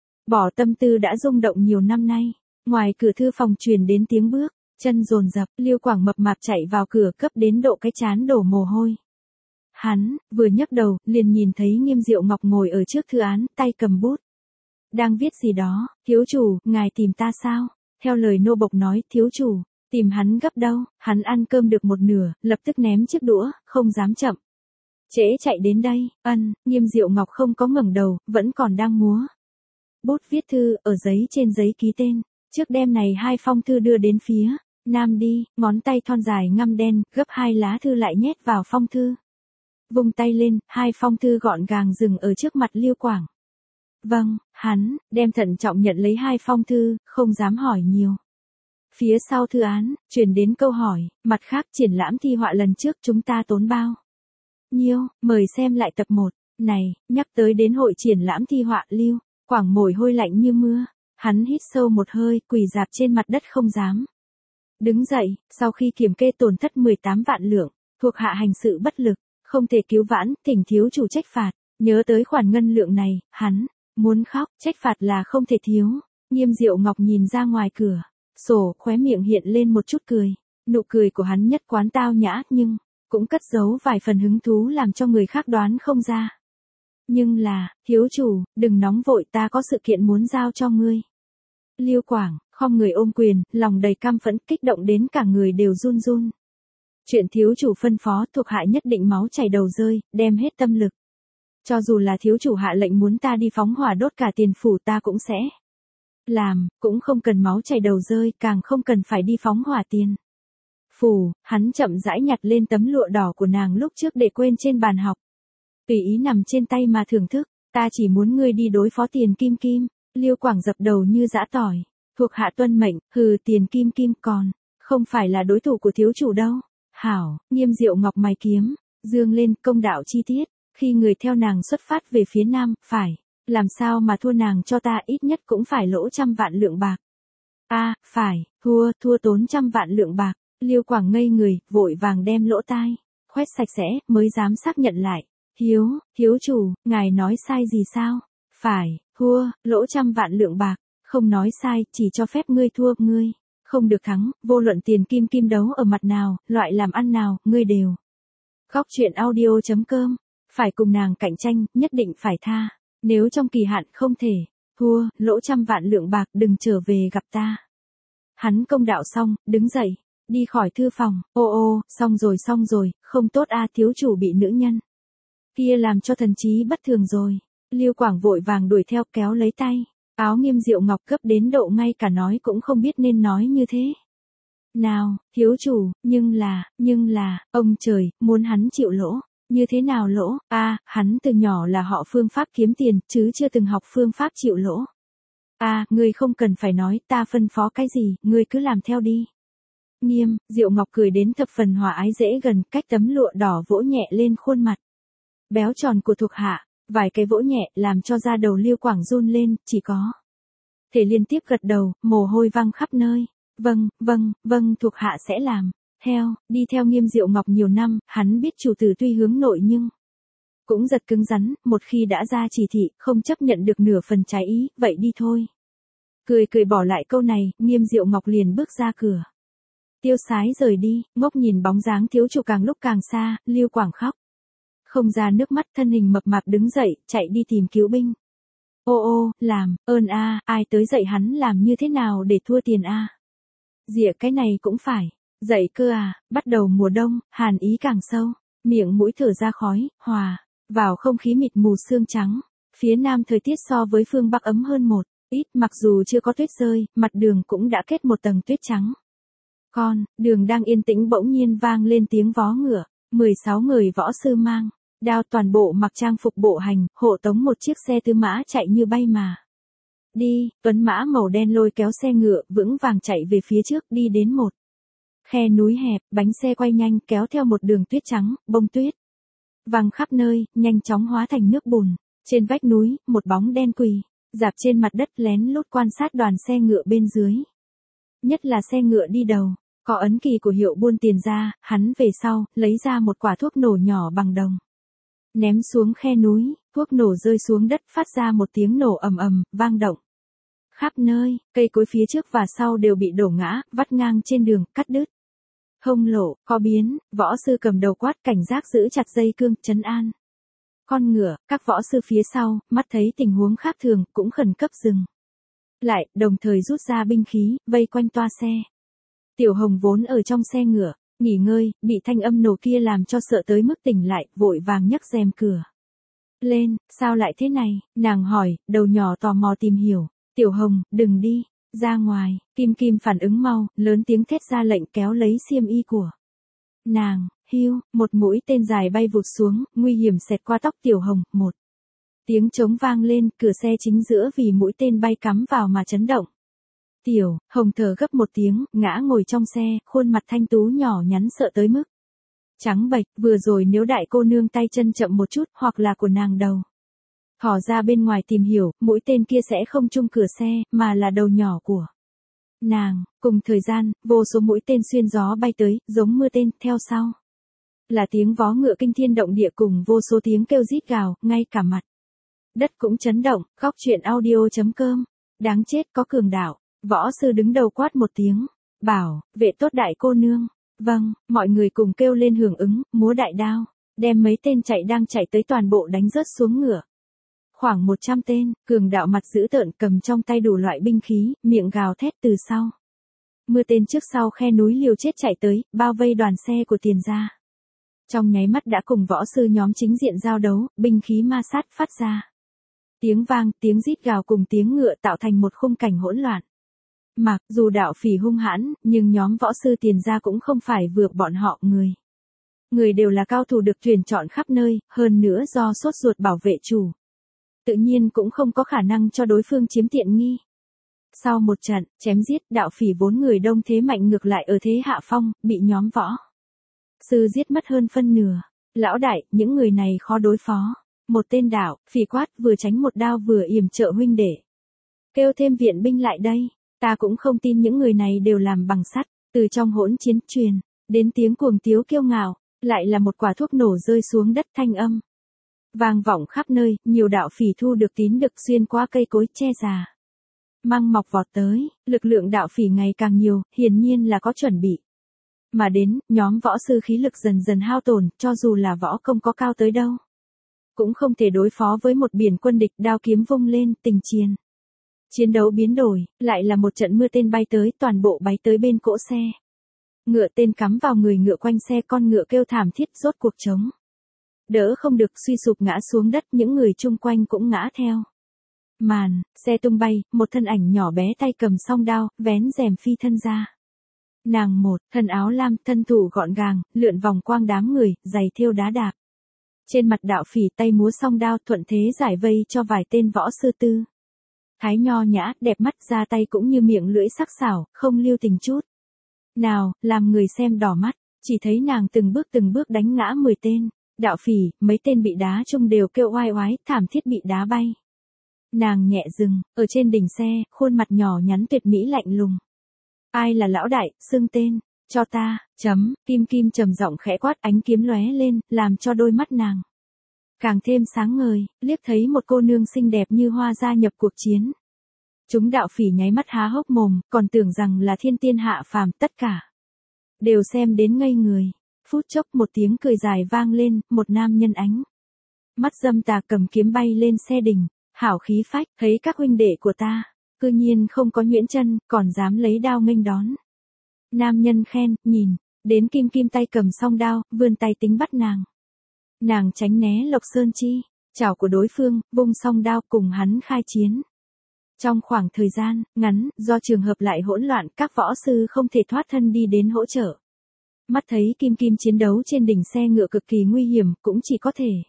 Bỏ tâm tư đã rung động nhiều năm nay, ngoài cửa thư phòng truyền đến tiếng bước, chân dồn dập, Liêu Quảng mập mạp chạy vào cửa cấp đến độ cái chán đổ mồ hôi. Hắn, vừa nhấc đầu, liền nhìn thấy Nghiêm Diệu Ngọc ngồi ở trước thư án, tay cầm bút. Đang viết gì đó, thiếu chủ, ngài tìm ta sao? Theo lời nô bộc nói, thiếu chủ, tìm hắn gấp đâu, hắn ăn cơm được một nửa, lập tức ném chiếc đũa, không dám chậm. Trễ chạy đến đây, ân, Nghiêm Diệu Ngọc không có ngẩng đầu, vẫn còn đang múa. Bút viết thư, ở giấy trên giấy ký tên, trước đêm này hai phong thư đưa đến phía nam đi, ngón tay thon dài ngăm đen, gấp hai lá thư lại nhét vào phong thư. Vung tay lên, hai phong thư gọn gàng dừng ở trước mặt Liêu Quảng. Vâng, hắn, đem thận trọng nhận lấy hai phong thư, không dám hỏi nhiều. Phía sau thư án, truyền đến câu hỏi, mặt khác triển lãm thi họa lần trước chúng ta tốn bao nhiêu, mời xem lại tập một, này, nhắc tới đến hội triển lãm thi họa Liêu Quảng mồ hôi lạnh như mưa, hắn hít sâu một hơi, quỳ dạp trên mặt đất không dám. Đứng dậy, sau khi kiểm kê tổn thất mười tám vạn lượng, thuộc hạ hành sự bất lực, không thể cứu vãn, thỉnh thiếu chủ trách phạt, nhớ tới khoản ngân lượng này, hắn muốn khóc, trách phạt là không thể thiếu. Nghiêm Diệu Ngọc nhìn ra ngoài cửa sổ, khóe miệng hiện lên một chút cười, nụ cười của hắn nhất quán tao nhã nhưng cũng cất giấu vài phần hứng thú làm cho người khác đoán không ra. Nhưng là, thiếu chủ, đừng nóng vội, ta có sự kiện muốn giao cho ngươi. Liêu Quảng, khom người ôm quyền, lòng đầy căm phẫn, kích động đến cả người đều run run. Chuyện thiếu chủ phân phó, thuộc hạ nhất định máu chảy đầu rơi, đem hết tâm lực. Cho dù là thiếu chủ hạ lệnh muốn ta đi phóng hỏa đốt cả tiền phủ ta cũng sẽ làm, cũng không cần máu chảy đầu rơi, càng không cần phải đi phóng hỏa tiền phủ. Hắn chậm rãi nhặt lên tấm lụa đỏ của nàng lúc trước để quên trên bàn học. Tùy ý nằm trên tay mà thưởng thức, ta chỉ muốn ngươi đi đối phó Tiền Kim Kim. Liêu Quảng dập đầu như giã tỏi, thuộc hạ tuân mệnh, hừ, Tiền Kim Kim còn không phải là đối thủ của thiếu chủ đâu. Hảo, Nghiêm Diệu Ngọc mày kiếm dương lên, công đạo chi tiết, khi người theo nàng xuất phát về phía nam, phải làm sao mà thua nàng cho ta, ít nhất cũng phải lỗ trăm vạn lượng bạc. A, à, phải, thua, thua tốn trăm vạn lượng bạc. Liêu Quảng ngây người, vội vàng đem lỗ tai khoét sạch sẽ, mới dám xác nhận lại. Thiếu, thiếu chủ, ngài nói sai gì sao? Phải, thua, lỗ trăm vạn lượng bạc, không nói sai, chỉ cho phép ngươi thua, ngươi không được thắng, vô luận Tiền Kim Kim đấu ở mặt nào, loại làm ăn nào, ngươi đều. Góc truyện audio chấm com, phải cùng nàng cạnh tranh, nhất định phải tha, nếu trong kỳ hạn không thể, thua, lỗ trăm vạn lượng bạc, đừng trở về gặp ta. Hắn công đạo xong, đứng dậy, đi khỏi thư phòng, ô ô, xong rồi xong rồi, không tốt a, thiếu chủ bị nữ nhân kia làm cho thần trí bất thường rồi. Liêu Quảng vội vàng đuổi theo, kéo lấy tay áo Nghiêm Diệu Ngọc, cấp đến độ ngay cả nói cũng không biết nên nói như thế nào. Thiếu chủ, nhưng là, nhưng là, ông trời, muốn hắn chịu lỗ. Như thế nào lỗ? A, à, hắn từ nhỏ là họ phương pháp kiếm tiền, chứ chưa từng học phương pháp chịu lỗ. A, à, ngươi không cần phải nói, ta phân phó cái gì, ngươi cứ làm theo đi. Nghiêm Diệu Ngọc cười đến thập phần hòa ái dễ gần, cách tấm lụa đỏ vỗ nhẹ lên khuôn mặt béo tròn của thuộc hạ, vài cái vỗ nhẹ làm cho da đầu Liêu Quảng run lên, chỉ có thể liên tiếp gật đầu, mồ hôi văng khắp nơi. Vâng, vâng, vâng, thuộc hạ sẽ làm theo. Đi theo Nghiêm Diệu Ngọc nhiều năm, hắn biết chủ tử tuy hướng nội nhưng cũng giật cứng rắn, một khi đã ra chỉ thị, không chấp nhận được nửa phần trái ý, vậy đi thôi. Cười cười bỏ lại câu này, Nghiêm Diệu Ngọc liền bước ra cửa. Tiêu sái rời đi, ngốc nhìn bóng dáng thiếu chủ càng lúc càng xa, Liêu Quảng khóc không ra nước mắt, thân hình mập mạp đứng dậy, chạy đi tìm cứu binh. Ô ô, làm, ơn a, ai tới dạy hắn làm như thế nào để thua tiền a? Dịa cái này cũng phải, dạy cơ à, bắt đầu mùa đông, hàn ý càng sâu, miệng mũi thở ra khói, hòa vào không khí mịt mù sương trắng. Phía nam thời tiết so với phương Bắc ấm hơn một ít, mặc dù chưa có tuyết rơi, mặt đường cũng đã kết một tầng tuyết trắng. Con, đường đang yên tĩnh bỗng nhiên vang lên tiếng vó ngựa, mười sáu người võ sư mang đao, toàn bộ mặc trang phục bộ hành, hộ tống một chiếc xe tư mã chạy như bay mà đi. Tuấn mã màu đen lôi kéo xe ngựa, vững vàng chạy về phía trước, đi đến một khe núi hẹp, bánh xe quay nhanh kéo theo một đường tuyết trắng, bông tuyết văng khắp nơi, nhanh chóng hóa thành nước bùn. Trên vách núi, một bóng đen quỳ, rạp trên mặt đất lén lút quan sát đoàn xe ngựa bên dưới. Nhất là xe ngựa đi đầu, có ấn kỳ của Hiệu Buôn Tiền ra, hắn về sau, lấy ra một quả thuốc nổ nhỏ bằng đồng. Ném xuống khe núi, thuốc nổ rơi xuống đất phát ra một tiếng nổ ầm ầm, vang động. Khắp nơi, cây cối phía trước và sau đều bị đổ ngã, vắt ngang trên đường, cắt đứt. Hông lộ, có biến, võ sư cầm đầu quát cảnh giác giữ chặt dây cương, trấn an. Con ngựa, các võ sư phía sau, mắt thấy tình huống khác thường, cũng khẩn cấp dừng lại, đồng thời rút ra binh khí, vây quanh toa xe. Tiểu Hồng vốn ở trong xe ngựa, nghỉ ngơi, bị thanh âm nổ kia làm cho sợ tới mức tỉnh lại, vội vàng nhấc rèm cửa lên, sao lại thế này, nàng hỏi, đầu nhỏ tò mò tìm hiểu. Tiểu Hồng, đừng đi, ra ngoài. Kim Kim phản ứng mau, lớn tiếng thét ra lệnh kéo lấy xiêm y của nàng. Hiu, một mũi tên dài bay vụt xuống, nguy hiểm xẹt qua tóc Tiểu Hồng. Một tiếng trống vang lên, cửa xe chính giữa vì mũi tên bay cắm vào mà chấn động. Tiểu Hồng thở gấp một tiếng, ngã ngồi trong xe, khuôn mặt thanh tú nhỏ nhắn sợ tới mức trắng bệch. Vừa rồi nếu đại cô nương tay chân chậm một chút, hoặc là của nàng đầu thò ra bên ngoài tìm hiểu, mũi tên kia sẽ không trúng cửa xe, mà là đầu nhỏ của nàng. Cùng thời gian, vô số mũi tên xuyên gió bay tới, giống mưa tên, theo sau là tiếng vó ngựa kinh thiên động địa cùng vô số tiếng kêu rít gào, ngay cả mặt đất cũng chấn động. Góc truyện audio chấm com. Đáng chết, có cường đạo. Võ sư đứng đầu quát một tiếng, bảo vệ tốt đại cô nương. Vâng, mọi người cùng kêu lên hưởng ứng, múa đại đao, đem mấy tên chạy đang chạy tới toàn bộ đánh rớt xuống ngựa. Khoảng một trăm tên, cường đạo mặt dữ tợn cầm trong tay đủ loại binh khí, miệng gào thét từ sau. Mưa tên trước sau khe núi liều chết chạy tới, bao vây đoàn xe của Tiền gia. Trong nháy mắt đã cùng võ sư nhóm chính diện giao đấu, binh khí ma sát phát ra. Tiếng vang, tiếng rít gào cùng tiếng ngựa tạo thành một khung cảnh hỗn loạn. Mặc dù đạo phỉ hung hãn, nhưng nhóm võ sư Tiền gia cũng không phải vừa bọn họ người. Người đều là cao thủ được tuyển chọn khắp nơi, hơn nữa do sốt ruột bảo vệ chủ. Tự nhiên cũng không có khả năng cho đối phương chiếm tiện nghi. Sau một trận, chém giết, đạo phỉ vốn người đông thế mạnh ngược lại ở thế hạ phong, bị nhóm võ sư giết mất hơn phân nửa. Lão đại, những người này khó đối phó. Một tên đạo phỉ quát, vừa tránh một đao vừa yểm trợ huynh đệ. Kêu thêm viện binh lại đây. Ta cũng không tin những người này đều làm bằng sắt. Từ trong hỗn chiến truyền đến tiếng cuồng tiếu kiêu ngạo, lại là một quả thuốc nổ rơi xuống đất, thanh âm vang vọng khắp nơi. Nhiều đạo phỉ thu được tín được xuyên qua cây cối che già, măng mọc vọt tới. Lực lượng đạo phỉ ngày càng nhiều, hiển nhiên là có chuẩn bị mà đến. Nhóm võ sư khí lực dần dần hao tổn, cho dù là võ công có cao tới đâu, cũng không thể đối phó với một biển quân địch. Đao kiếm vung lên, tình chiến chiến đấu biến đổi, lại là một trận mưa tên bay tới, toàn bộ bay tới bên cỗ xe. Ngựa tên cắm vào người ngựa, quanh xe, con ngựa kêu thảm thiết, rốt cuộc chống đỡ không được, suy sụp ngã xuống đất, những người chung quanh cũng ngã theo. Màn xe tung bay, một thân ảnh nhỏ bé tay cầm song đao, vén rèm phi thân ra. Nàng một thân áo lam, thân thủ gọn gàng, lượn vòng quang đám người, giày thêu đá đạp. Trên mặt đạo phỉ, tay múa song đao, thuận thế giải vây cho vài tên võ sư tư thái nho nhã, đẹp mắt, ra tay cũng như miệng lưỡi sắc sảo, không lưu tình chút nào, làm người xem đỏ mắt. Chỉ thấy nàng từng bước từng bước đánh ngã mười tên đạo phỉ, mấy tên bị đá chung đều kêu oai oái, thảm thiết bị đá bay. Nàng nhẹ dừng, ở trên đỉnh xe, khuôn mặt nhỏ nhắn tuyệt mỹ lạnh lùng. Ai là lão đại, xưng tên cho ta. Chấm. Kim Kim trầm giọng khẽ quát, ánh kiếm lóe lên, làm cho đôi mắt nàng càng thêm sáng ngời, liếc thấy một cô nương xinh đẹp như hoa gia nhập cuộc chiến. Chúng đạo phỉ nháy mắt há hốc mồm, còn tưởng rằng là thiên tiên hạ phàm, tất cả đều xem đến ngây người. Phút chốc một tiếng cười dài vang lên, một nam nhân ánh mắt dâm tà cầm kiếm bay lên xe đỉnh, hảo khí phách, thấy các huynh đệ của ta, cư nhiên không có nhuyễn chân, còn dám lấy đao nghênh đón. Nam nhân khen, nhìn đến Kim Kim tay cầm song đao, vươn tay tính bắt nàng. Nàng tránh né Lộc Sơn chi chảo của đối phương, vung song đao cùng hắn khai chiến. Trong khoảng thời gian ngắn, do trường hợp lại hỗn loạn, các võ sư không thể thoát thân đi đến hỗ trợ. Mắt thấy Kim Kim chiến đấu trên đỉnh xe ngựa cực kỳ nguy hiểm, cũng chỉ có thể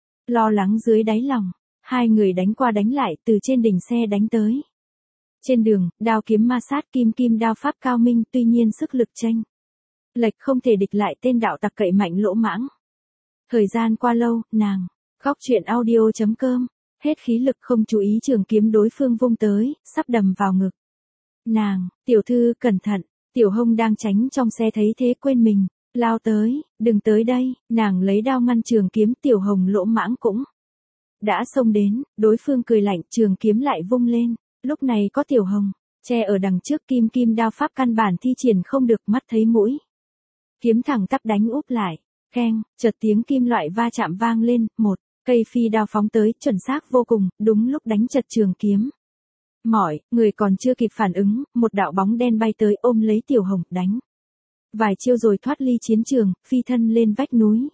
lo lắng dưới đáy lòng. Hai người đánh qua đánh lại, từ trên đỉnh xe đánh tới. Trên đường, đao kiếm ma sát, Kim Kim đao pháp cao minh, tuy nhiên sức lực chênh lệch không thể địch lại tên đạo tặc cậy mạnh lỗ mãng. Thời gian qua lâu, nàng, góc chuyện audio chấm com, hết khí lực không chú ý trường kiếm đối phương vung tới, sắp đầm vào ngực. Nàng, tiểu thư cẩn thận, Tiểu Hồng đang tránh trong xe thấy thế quên mình, lao tới, đừng tới đây, nàng lấy đao ngăn trường kiếm. Tiểu Hồng lỗ mãng cũng đã xông đến, đối phương cười lạnh, trường kiếm lại vung lên, lúc này có Tiểu Hồng che ở đằng trước, kim kim đao pháp căn bản thi triển không được, mắt thấy mũi kiếm thẳng tắp đánh úp lại, keng, chợt tiếng kim loại va chạm vang lên, một cây phi đao phóng tới, chuẩn xác vô cùng, đúng lúc đánh chật trường kiếm. Mỏi, người còn chưa kịp phản ứng, một đạo bóng đen bay tới ôm lấy Tiểu Hồng, đánh vài chiêu rồi thoát ly chiến trường, phi thân lên vách núi.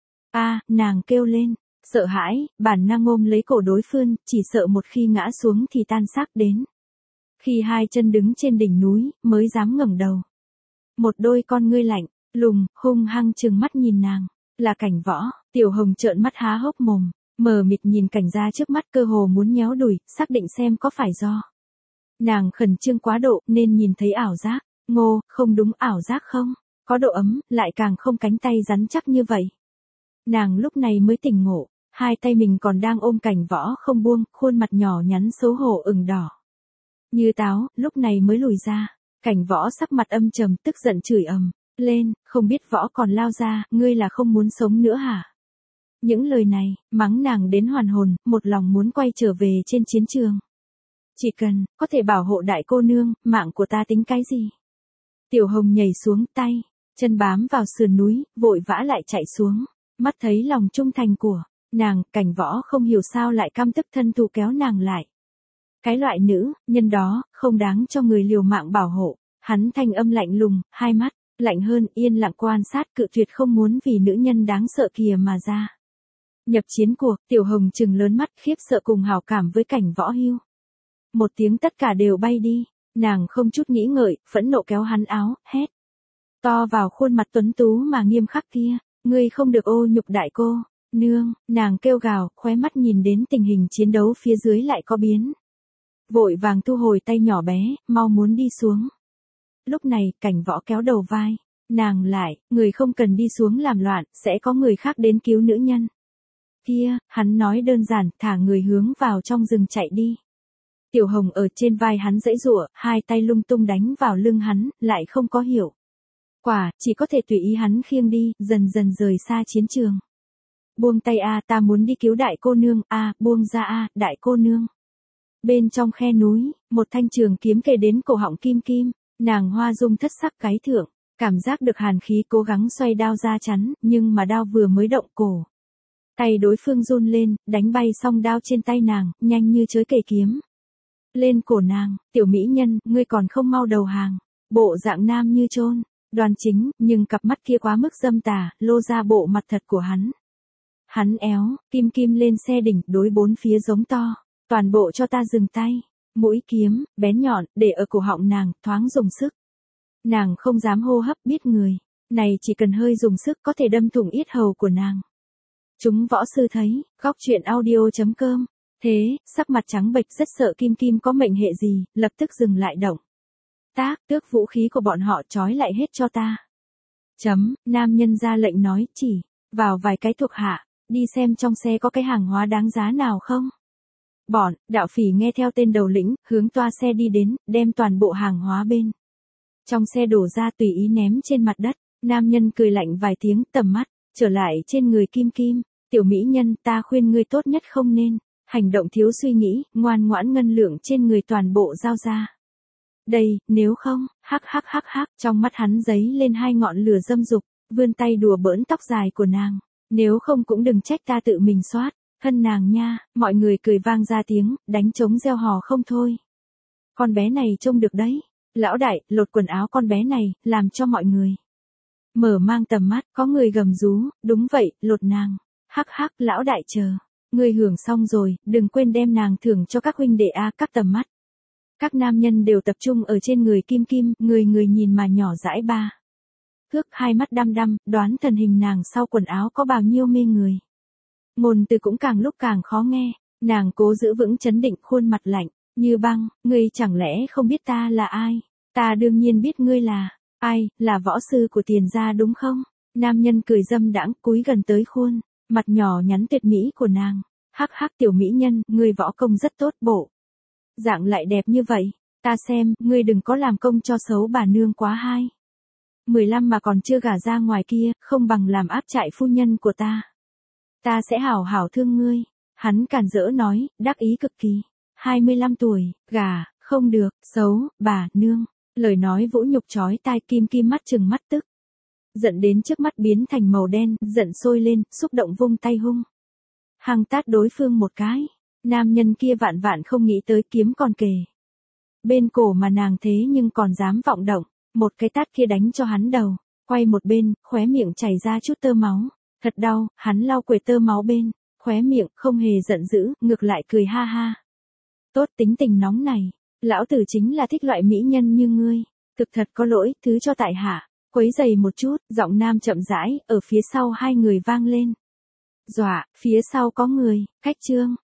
A, nàng kêu lên, sợ hãi, bản năng ôm lấy cổ đối phương, chỉ sợ một khi ngã xuống thì tan xác đến. Khi hai chân đứng trên đỉnh núi, mới dám ngẩng đầu. Một đôi con ngươi lạnh lùng, hung hăng trừng mắt nhìn nàng, là Cảnh Võ. Tiểu Hồng trợn mắt há hốc mồm, mờ mịt nhìn cảnh gia trước mắt, cơ hồ muốn nhéo đùi, xác định xem có phải do nàng khẩn trương quá độ nên nhìn thấy ảo giác. Ngô, không đúng, ảo giác không có độ ấm, lại càng không cánh tay rắn chắc như vậy. Nàng lúc này mới tỉnh ngộ, hai tay mình còn đang ôm Cảnh Võ không buông, khuôn mặt nhỏ nhắn xấu hổ ửng đỏ như táo, lúc này mới lùi ra. Cảnh Võ sắc mặt âm trầm, tức giận chửi ầm lên, không biết võ còn lao ra, ngươi là không muốn sống nữa hả? Những lời này, mắng nàng đến hoàn hồn, một lòng muốn quay trở về trên chiến trường. Chỉ cần, có thể bảo hộ đại cô nương, mạng của ta tính cái gì? Tiểu Hồng nhảy xuống, tay, chân bám vào sườn núi, vội vã lại chạy xuống, mắt thấy lòng trung thành của nàng. Cảnh Võ không hiểu sao lại căm tức thân thù kéo nàng lại. Cái loại nữ nhân đó, không đáng cho người liều mạng bảo hộ. Hắn thanh âm lạnh lùng, hai mắt lạnh hơn, yên lặng quan sát, cự tuyệt không muốn vì nữ nhân đáng sợ kìa mà ra nhập chiến cuộc. Tiểu Hồng trừng lớn mắt, khiếp sợ cùng hảo cảm với Cảnh Võ hưu một tiếng tất cả đều bay đi. Nàng không chút nghĩ ngợi, phẫn nộ kéo hắn áo, hét to vào khuôn mặt tuấn tú mà nghiêm khắc kia, ngươi không được ô nhục đại cô nương. Nàng kêu gào, khóe mắt nhìn đến tình hình chiến đấu phía dưới lại có biến, vội vàng thu hồi tay nhỏ bé, mau muốn đi xuống. Lúc này, Cảnh Võ kéo đầu vai nàng lại, người không cần đi xuống làm loạn, sẽ có người khác đến cứu nữ nhân kia. Hắn nói đơn giản, thả người hướng vào trong rừng chạy đi. Tiểu Hồng ở trên vai hắn giãy giụa, hai tay lung tung đánh vào lưng hắn, lại không có hiệu quả, chỉ có thể tùy ý hắn khiêng đi, dần dần rời xa chiến trường. Buông tay a, ta muốn đi cứu đại cô nương, a, buông ra a, đại cô nương. Bên trong khe núi, một thanh trường kiếm kề đến cổ họng kim kim, nàng hoa dung thất sắc cái thượng, cảm giác được hàn khí, cố gắng xoay đao ra chắn, nhưng mà đao vừa mới động cổ, tay đối phương run lên, đánh bay xong đao trên tay nàng, nhanh như chớp kề kiếm lên cổ nàng. Tiểu mỹ nhân, ngươi còn không mau đầu hàng. Bộ dạng nam như chôn đoan chính, nhưng cặp mắt kia quá mức dâm tà, lô ra bộ mặt thật của hắn. Hắn éo, kim kim lên xe đỉnh, đối bốn phía giống to, toàn bộ cho ta dừng tay. Mũi kiếm, bén nhọn, để ở cổ họng nàng, thoáng dùng sức. Nàng không dám hô hấp, biết người này chỉ cần hơi dùng sức có thể đâm thủng yết hầu của nàng. Chúng võ sư thấy, góc chuyện audio chấm com. Thế, sắc mặt trắng bệch rất sợ kim kim có mệnh hệ gì, lập tức dừng lại động tác, tước vũ khí của bọn họ, trói lại hết cho ta. Chấm, nam nhân ra lệnh nói, chỉ vào vài cái thuộc hạ, đi xem trong xe có cái hàng hóa đáng giá nào không. Bọn đạo phỉ nghe theo tên đầu lĩnh, hướng toa xe đi đến, đem toàn bộ hàng hóa bên trong xe đổ ra tùy ý ném trên mặt đất. Nam nhân cười lạnh vài tiếng, tầm mắt trở lại trên người kim kim. Tiểu mỹ nhân, ta khuyên ngươi tốt nhất không nên hành động thiếu suy nghĩ, ngoan ngoãn ngân lượng trên người toàn bộ giao ra đây, nếu không, hắc hắc hắc hắc. Trong mắt hắn giấy lên hai ngọn lửa dâm dục, vươn tay đùa bỡn tóc dài của nàng. Nếu không cũng đừng trách ta tự mình soát thân nàng nha. Mọi người cười vang ra tiếng, đánh trống reo hò không thôi. Con bé này trông được đấy. Lão đại, lột quần áo con bé này, làm cho mọi người mở mang tầm mắt. Có người gầm rú, đúng vậy, lột nàng. Hắc hắc, lão đại chờ ngươi hưởng xong rồi, đừng quên đem nàng thưởng cho các huynh đệ a. Các tầm mắt các nam nhân đều tập trung ở trên người kim kim, người người nhìn mà nhỏ dãi ba thước, hai mắt đăm đăm, đoán thần hình nàng sau quần áo có bao nhiêu mê người. Ngôn từ cũng càng lúc càng khó nghe, nàng cố giữ vững chấn định, khuôn mặt lạnh như băng. Ngươi chẳng lẽ không biết ta là ai? Ta đương nhiên biết ngươi là ai, là võ sư của Tiền gia đúng không? Nam nhân cười dâm đãng cúi gần tới khuôn, mặt nhỏ nhắn tuyệt mỹ của nàng. Hắc hắc tiểu mỹ nhân, ngươi võ công rất tốt bộ. Dạng lại đẹp như vậy, ta xem, ngươi đừng có làm công cho xấu bà nương quá hai. mười lăm mà còn chưa gả ra ngoài kia, không bằng làm áp trại phu nhân của ta. Ta sẽ hảo hảo thương ngươi. Hắn càn rỡ nói, đắc ý cực kỳ. hai mươi lăm tuổi, gả, không được, xấu, bà, nương. Lời nói vũ nhục chói tai kim kim mắt trừng mắt tức. Giận đến trước mắt biến thành màu đen, giận sôi lên, xúc động vung tay hung. Hằng tát đối phương một cái. Nam nhân kia vạn vạn không nghĩ tới kiếm còn kề bên cổ mà nàng thế nhưng còn dám vọng động. Một cái tát kia đánh cho hắn đầu. Quay một bên, khóe miệng chảy ra chút tơ máu. Thật đau, hắn lau quệt tơ máu bên. Khóe miệng, không hề giận dữ, ngược lại cười ha ha. Tốt tính tình nóng này. Lão tử chính là thích loại mỹ nhân như ngươi. Thực thật có lỗi, thứ cho tại hạ. Quấy giày một chút, giọng nam chậm rãi, ở phía sau hai người vang lên. Dọa, phía sau có người, cách trương.